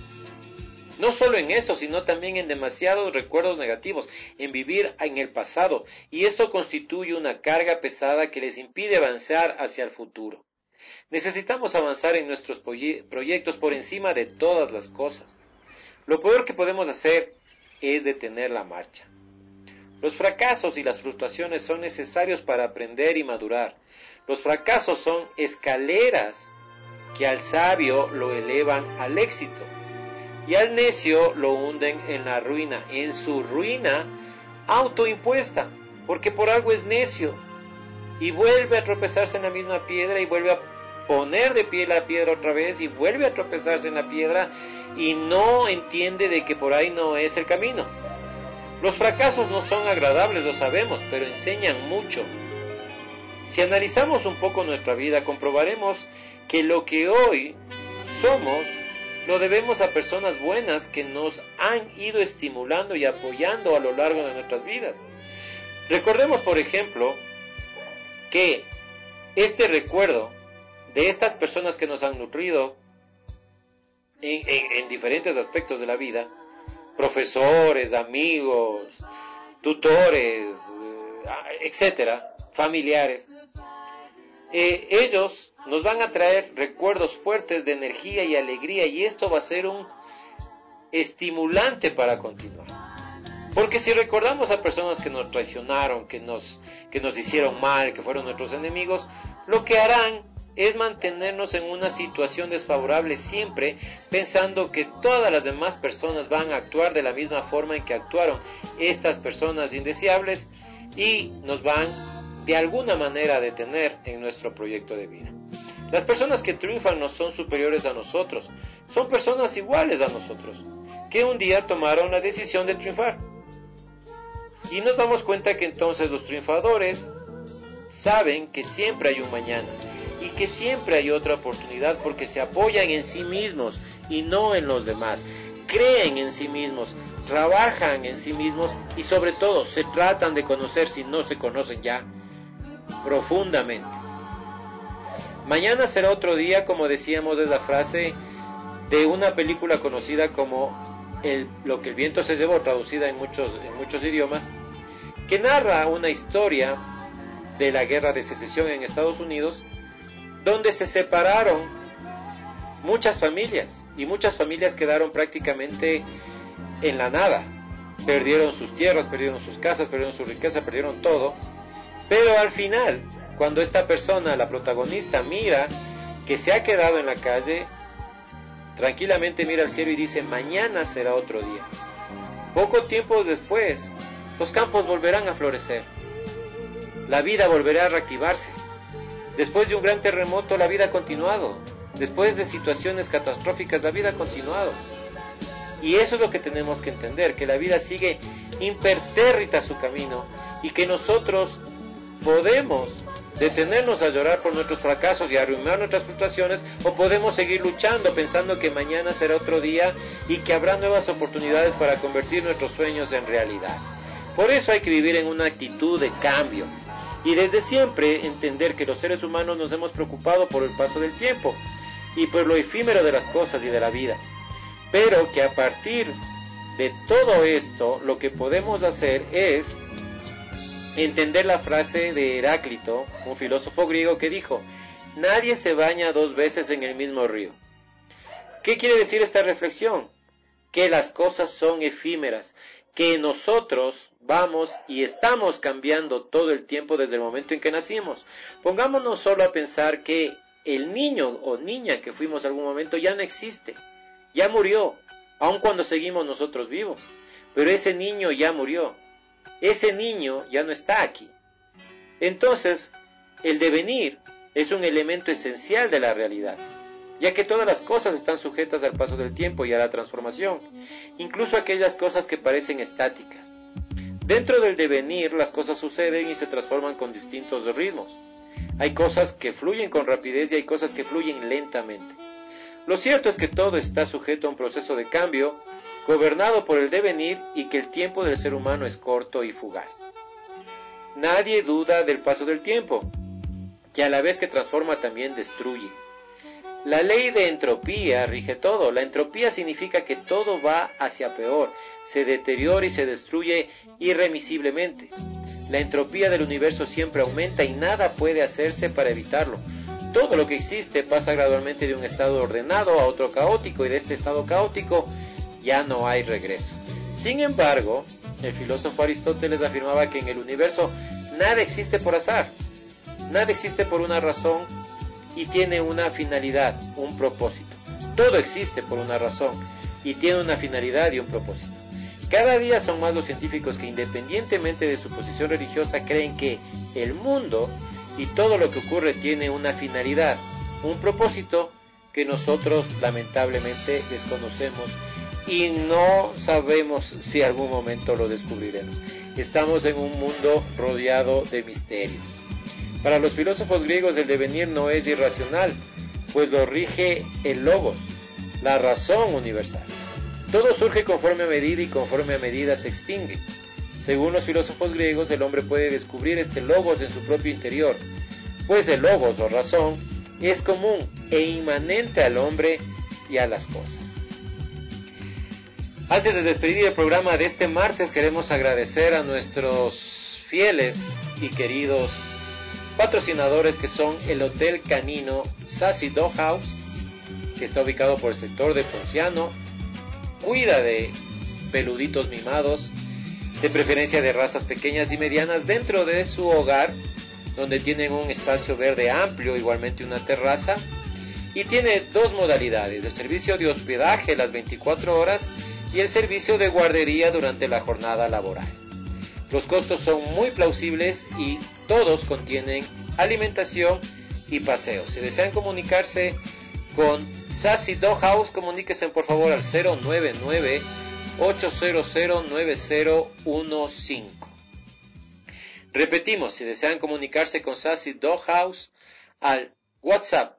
[SPEAKER 2] no solo en esto, sino también en demasiados recuerdos negativos, en vivir en el pasado, y esto constituye una carga pesada que les impide avanzar hacia el futuro. Necesitamos avanzar en nuestros proyectos por encima de todas las cosas. Lo peor que podemos hacer es detener la marcha. Los fracasos y las frustraciones son necesarios para aprender y madurar. Los fracasos son escaleras que al sabio lo elevan al éxito y al necio lo hunden en la ruina, en su ruina autoimpuesta, porque por algo es necio y vuelve a tropezarse en la misma piedra y vuelve a poner de pie la piedra otra vez y vuelve a tropezarse en la piedra y no entiende de que por ahí no es el camino. Los fracasos no son agradables, lo sabemos, pero enseñan mucho. Si analizamos un poco nuestra vida, comprobaremos que lo que hoy somos lo debemos a personas buenas que nos han ido estimulando y apoyando a lo largo de nuestras vidas. Recordemos, por ejemplo, que este recuerdo de estas personas que nos han nutrido en diferentes aspectos de la vida, profesores, amigos, tutores, etcétera, familiares, ellos nos van a traer recuerdos fuertes de energía y alegría, y esto va a ser un estimulante para continuar. Porque si recordamos a personas que nos traicionaron, que nos hicieron mal, que fueron nuestros enemigos, lo que harán es mantenernos en una situación desfavorable siempre, pensando que todas las demás personas van a actuar de la misma forma en que actuaron estas personas indeseables, y nos van de alguna manera a detener en nuestro proyecto de vida. Las personas que triunfan no son superiores a nosotros, son personas iguales a nosotros, que un día tomaron la decisión de triunfar. Y nos damos cuenta que entonces los triunfadores saben que siempre hay un mañana y que siempre hay otra oportunidad, porque se apoyan en sí mismos y no en los demás. Creen en sí mismos, trabajan en sí mismos y sobre todo se tratan de conocer, si no se conocen ya, profundamente. Mañana será otro día, como decíamos, es la frase de una película conocida como Lo que el viento se llevó, traducida en muchos idiomas, que narra una historia de la guerra de secesión en Estados Unidos, donde se separaron muchas familias, y muchas familias quedaron prácticamente en la nada. Perdieron sus tierras, perdieron sus casas, perdieron su riqueza, perdieron todo. Pero al final, cuando esta persona, la protagonista, mira que se ha quedado en la calle, tranquilamente mira al cielo y dice: mañana será otro día. Poco tiempo después, los campos volverán a florecer, la vida volverá a reactivarse. Después de un gran terremoto, la vida ha continuado. Después de situaciones catastróficas, la vida ha continuado. Y eso es lo que tenemos que entender, que la vida sigue impertérrita su camino, y que nosotros podemos detenernos a llorar por nuestros fracasos y arruinar nuestras frustraciones, o podemos seguir luchando pensando que mañana será otro día y que habrá nuevas oportunidades para convertir nuestros sueños en realidad. Por eso hay que vivir en una actitud de cambio. Y desde siempre entender que los seres humanos nos hemos preocupado por el paso del tiempo y por lo efímero de las cosas y de la vida. Pero que a partir de todo esto lo que podemos hacer es entender la frase de Heráclito, un filósofo griego, que dijo: nadie se baña 2 veces en el mismo río. ¿Qué quiere decir esta reflexión? Que las cosas son efímeras, que nosotros vamos y estamos cambiando todo el tiempo desde el momento en que nacimos. Pongámonos solo a pensar que el niño o niña que fuimos algún momento ya no existe, ya murió, aun cuando seguimos nosotros vivos, pero ese niño ya murió, ese niño ya no está aquí. Entonces, el devenir es un elemento esencial de la realidad, ya que todas las cosas están sujetas al paso del tiempo y a la transformación, incluso aquellas cosas que parecen estáticas. Dentro del devenir, las cosas suceden y se transforman con distintos ritmos. Hay cosas que fluyen con rapidez y hay cosas que fluyen lentamente. Lo cierto es que todo está sujeto a un proceso de cambio, gobernado por el devenir, y que el tiempo del ser humano es corto y fugaz. Nadie duda del paso del tiempo, que a la vez que transforma también destruye. La ley de entropía rige todo. La entropía significa que todo va hacia peor, se deteriora y se destruye irremisiblemente. La entropía del universo siempre aumenta y nada puede hacerse para evitarlo. Todo lo que existe pasa gradualmente de un estado ordenado a otro caótico, y de este estado caótico ya no hay regreso. Sin embargo, el filósofo Aristóteles afirmaba que en el universo nada existe por azar, nada existe por una razón y tiene una finalidad, un propósito. Todo existe por una razón y tiene una finalidad y un propósito. Cada día son más los científicos que, independientemente de su posición religiosa, creen que el mundo y todo lo que ocurre tiene una finalidad, un propósito que nosotros lamentablemente desconocemos y no sabemos si algún momento lo descubriremos. Estamos en un mundo rodeado de misterios. Para los filósofos griegos, el devenir no es irracional, pues lo rige el logos, la razón universal. Todo surge conforme a medida y conforme a medida se extingue. Según los filósofos griegos, el hombre puede descubrir este logos en su propio interior, pues el logos o razón es común e inmanente al hombre y a las cosas. Antes de despedir el programa de este martes, queremos agradecer a nuestros fieles y queridos patrocinadores, que son el Hotel Canino Sassy Dog House, que está ubicado por el sector de Ponciano. Cuida de peluditos mimados, de preferencia de razas pequeñas y medianas, dentro de su hogar, donde tienen un espacio verde amplio, igualmente una terraza, y tiene 2 modalidades: el servicio de hospedaje las 24 horas y el servicio de guardería durante la jornada laboral. Los costos son muy plausibles y todos contienen alimentación y paseos. Si desean comunicarse con Sassy Dog House, comuníquense por favor al 099-800-9015. Repetimos, si desean comunicarse con Sassy Dog House, al WhatsApp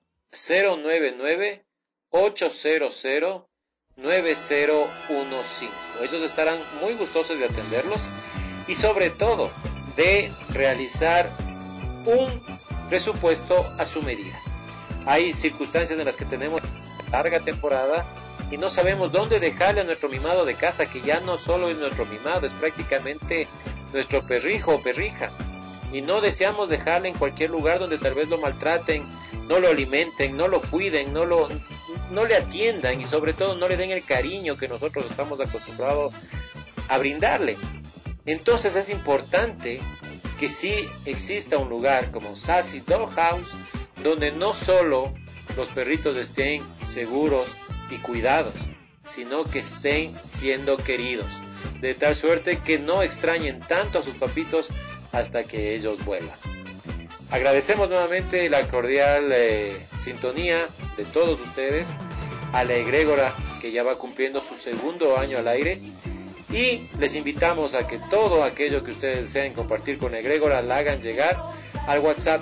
[SPEAKER 2] 099-800-9015. Ellos estarán muy gustosos de atenderlos y sobre todo de realizar un presupuesto a su medida. Hay circunstancias en las que tenemos larga temporada y no sabemos dónde dejarle a nuestro mimado de casa, que ya no solo es nuestro mimado, es prácticamente nuestro perrijo o perrija, y no deseamos dejarle en cualquier lugar donde tal vez lo maltraten, no lo alimenten, no lo cuiden, no le atiendan y sobre todo no le den el cariño que nosotros estamos acostumbrados a brindarle. Entonces es importante que sí exista un lugar como Sassy Dog House, donde no solo los perritos estén seguros y cuidados, sino que estén siendo queridos, de tal suerte que no extrañen tanto a sus papitos hasta que ellos vuelvan. Agradecemos nuevamente la cordial sintonía de todos ustedes, a la egrégora que ya va cumpliendo su 2º año al aire, y les invitamos a que todo aquello que ustedes deseen compartir con la egrégora la hagan llegar al WhatsApp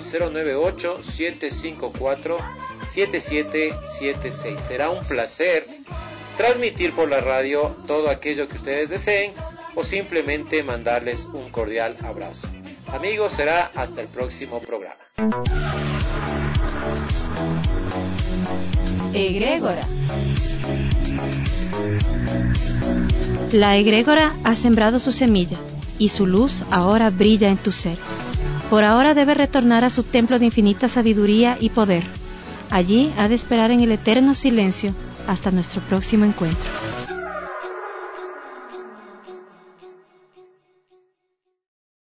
[SPEAKER 2] 098-754-7776. Será un placer transmitir por la radio todo aquello que ustedes deseen o simplemente mandarles un cordial abrazo. Amigos, será hasta el próximo programa.
[SPEAKER 1] Egrégora. La egrégora ha sembrado su semilla y su luz ahora brilla en tu ser. Por ahora debe retornar a su templo de infinita sabiduría y poder. Allí ha de esperar en el eterno silencio hasta nuestro próximo encuentro.